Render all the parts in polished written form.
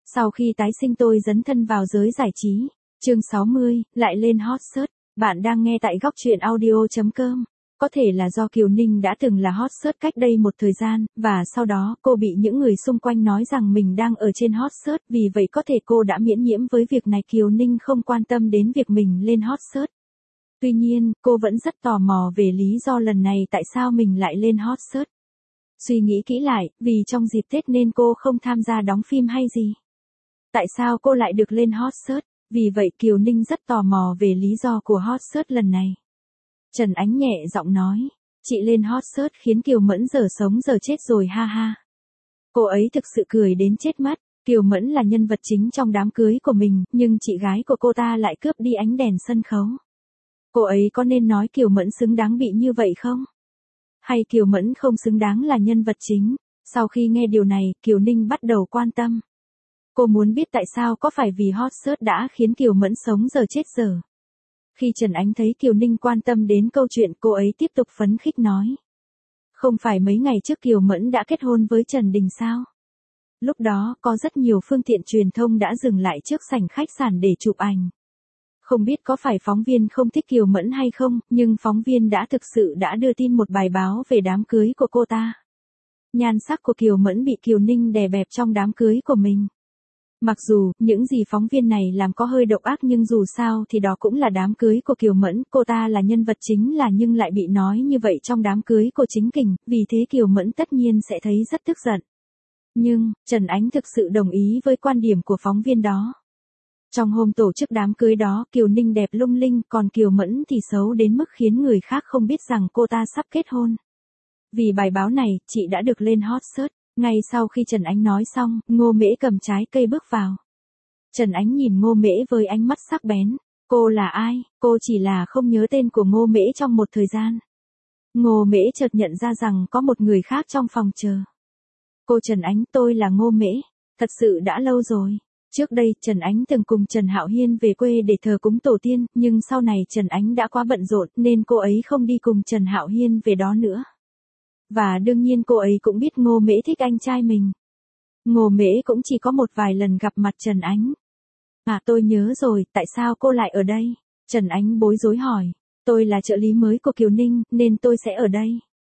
Sau khi tái sinh tôi dấn thân vào giới giải trí. Chương 60, lại lên hot search. Bạn đang nghe tại góc truyện audio.com. Có thể là do Kiều Ninh đã từng là hot search cách đây một thời gian, và sau đó cô bị những người xung quanh nói rằng mình đang ở trên hot search, vì vậy có thể cô đã miễn nhiễm với việc này. Kiều Ninh không quan tâm đến việc mình lên hot search. Tuy nhiên, cô vẫn rất tò mò về lý do lần này tại sao mình lại lên hot search. Suy nghĩ kỹ lại, vì trong dịp Tết nên cô không tham gia đóng phim hay gì. Tại sao cô lại được lên hot search? Vì vậy Kiều Ninh rất tò mò về lý do của hot search lần này. Trần Ánh nhẹ giọng nói, chị lên hot search khiến Kiều Mẫn giờ sống giờ chết rồi ha ha. Cô ấy thực sự cười đến chết mất. Kiều Mẫn là nhân vật chính trong đám cưới của mình, nhưng chị gái của cô ta lại cướp đi ánh đèn sân khấu. Cô ấy có nên nói Kiều Mẫn xứng đáng bị như vậy không? Hay Kiều Mẫn không xứng đáng là nhân vật chính? Sau khi nghe điều này, Kiều Ninh bắt đầu quan tâm. Cô muốn biết tại sao có phải vì hot search đã khiến Kiều Mẫn sống giờ chết giờ. Khi Trần Ánh thấy Kiều Ninh quan tâm đến câu chuyện, cô ấy tiếp tục phấn khích nói. Không phải mấy ngày trước Kiều Mẫn đã kết hôn với Trần Đình sao? Lúc đó, có rất nhiều phương tiện truyền thông đã dừng lại trước sảnh khách sạn để chụp ảnh. Không biết có phải phóng viên không thích Kiều Mẫn hay không, nhưng phóng viên đã thực sự đưa tin một bài báo về đám cưới của cô ta. Nhan sắc của Kiều Mẫn bị Kiều Ninh đè bẹp trong đám cưới của mình. Mặc dù, những gì phóng viên này làm có hơi độc ác, nhưng dù sao thì đó cũng là đám cưới của Kiều Mẫn, cô ta là nhân vật chính nhưng lại bị nói như vậy trong đám cưới của chính Kình, vì thế Kiều Mẫn tất nhiên sẽ thấy rất tức giận. Nhưng, Trần Ánh thực sự đồng ý với quan điểm của phóng viên đó. Trong hôm tổ chức đám cưới đó, Kiều Ninh đẹp lung linh, còn Kiều Mẫn thì xấu đến mức khiến người khác không biết rằng cô ta sắp kết hôn. Vì bài báo này, chị đã được lên hot search. Ngay sau khi Trần Ánh nói xong, Ngô Mễ cầm trái cây bước vào. Trần Ánh nhìn Ngô Mễ với ánh mắt sắc bén. Cô là ai? Cô chỉ là không nhớ tên của Ngô Mễ trong một thời gian. Ngô Mễ chợt nhận ra rằng có một người khác trong phòng chờ. Cô Trần Ánh, tôi là Ngô Mễ. Thật sự đã lâu rồi. Trước đây, Trần Ánh từng cùng Trần Hạo Hiên về quê để thờ cúng tổ tiên, nhưng sau này Trần Ánh đã quá bận rộn nên cô ấy không đi cùng Trần Hạo Hiên về đó nữa. Và đương nhiên cô ấy cũng biết Ngô Mễ thích anh trai mình. Ngô Mễ cũng chỉ có một vài lần gặp mặt Trần Ánh. À, tôi nhớ rồi, tại sao cô lại ở đây? Trần Ánh bối rối hỏi. Tôi là trợ lý mới của Kiều Ninh, nên tôi sẽ ở đây.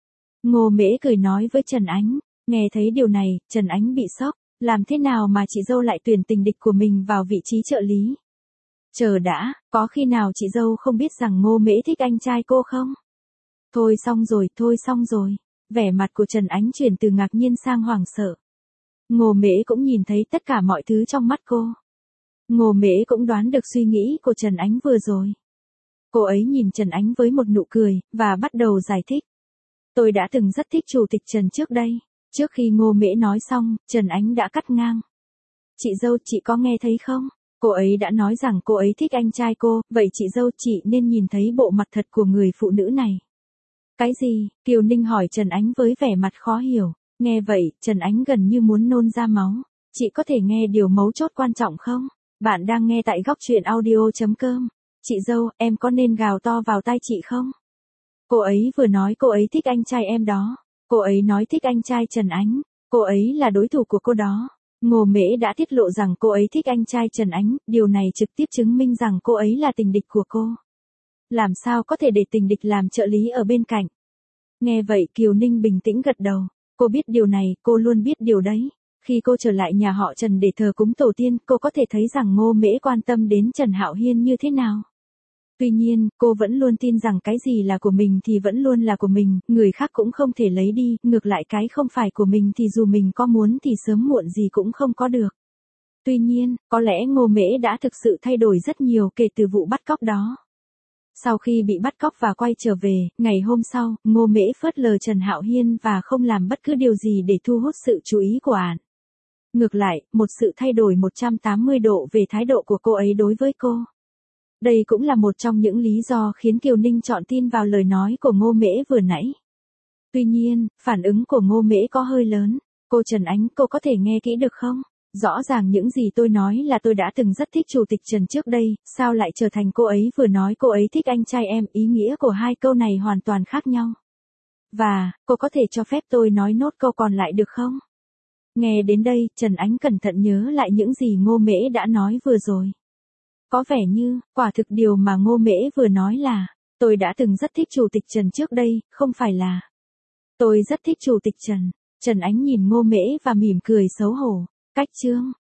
Ngô Mễ cười nói với Trần Ánh. Nghe thấy điều này, Trần Ánh bị sốc. Làm thế nào mà chị dâu lại tuyển tình địch của mình vào vị trí trợ lý? Chờ đã, có khi nào chị dâu không biết rằng Ngô Mễ thích anh trai cô không? Thôi xong rồi. Vẻ mặt của Trần Ánh chuyển từ ngạc nhiên sang hoảng sợ. Ngô Mễ cũng nhìn thấy tất cả mọi thứ trong mắt cô. Ngô Mễ cũng đoán được suy nghĩ của Trần Ánh vừa rồi. Cô ấy nhìn Trần Ánh với một nụ cười, và bắt đầu giải thích. Tôi đã từng rất thích Chủ tịch Trần trước đây. Trước khi Ngô Mễ nói xong, Trần Ánh đã cắt ngang. Chị dâu, chị có nghe thấy không? Cô ấy đã nói rằng cô ấy thích anh trai cô, vậy chị dâu, chị nên nhìn thấy bộ mặt thật của người phụ nữ này. Cái gì? Kiều Ninh hỏi Trần Ánh với vẻ mặt khó hiểu. Nghe vậy, Trần Ánh gần như muốn nôn ra máu. Chị có thể nghe điều mấu chốt quan trọng không? Bạn đang nghe tại góc truyện audio.com. Chị dâu, em có nên gào to vào tai chị không? Cô ấy vừa nói cô ấy thích anh trai em đó. Cô ấy nói thích anh trai Trần Ánh. Cô ấy là đối thủ của cô đó. Ngô Mễ đã tiết lộ rằng cô ấy thích anh trai Trần Ánh. Điều này trực tiếp chứng minh rằng cô ấy là tình địch của cô. Làm sao có thể để tình địch làm trợ lý ở bên cạnh? Nghe vậy Kiều Ninh bình tĩnh gật đầu. Cô biết điều này, cô luôn biết điều đấy. Khi cô trở lại nhà họ Trần để thờ cúng tổ tiên, cô có thể thấy rằng Ngô Mễ quan tâm đến Trần Hạo Hiên như thế nào. Tuy nhiên, cô vẫn luôn tin rằng cái gì là của mình thì vẫn luôn là của mình, người khác cũng không thể lấy đi, ngược lại cái không phải của mình thì dù mình có muốn thì sớm muộn gì cũng không có được. Tuy nhiên, có lẽ Ngô Mễ đã thực sự thay đổi rất nhiều kể từ vụ bắt cóc đó. Sau khi bị bắt cóc và quay trở về, ngày hôm sau, Ngô Mễ phớt lờ Trần Hạo Hiên và không làm bất cứ điều gì để thu hút sự chú ý của ả. Ngược lại, một sự thay đổi 180 độ về thái độ của cô ấy đối với cô. Đây cũng là một trong những lý do khiến Kiều Ninh chọn tin vào lời nói của Ngô Mễ vừa nãy. Tuy nhiên, phản ứng của Ngô Mễ có hơi lớn. Cô Trần Ánh, cô có thể nghe kỹ được không? Rõ ràng những gì tôi nói là tôi đã từng rất thích Chủ tịch Trần trước đây, sao lại trở thành cô ấy vừa nói cô ấy thích anh trai em, ý nghĩa của hai câu này hoàn toàn khác nhau. Và, cô có thể cho phép tôi nói nốt câu còn lại được không? Nghe đến đây, Trần Ánh cẩn thận nhớ lại những gì Ngô Mễ đã nói vừa rồi. Có vẻ như, quả thực điều mà Ngô Mễ vừa nói là, tôi đã từng rất thích Chủ tịch Trần trước đây, không phải là. Tôi rất thích Chủ tịch Trần. Trần Ánh nhìn Ngô Mễ và mỉm cười xấu hổ. Cách chương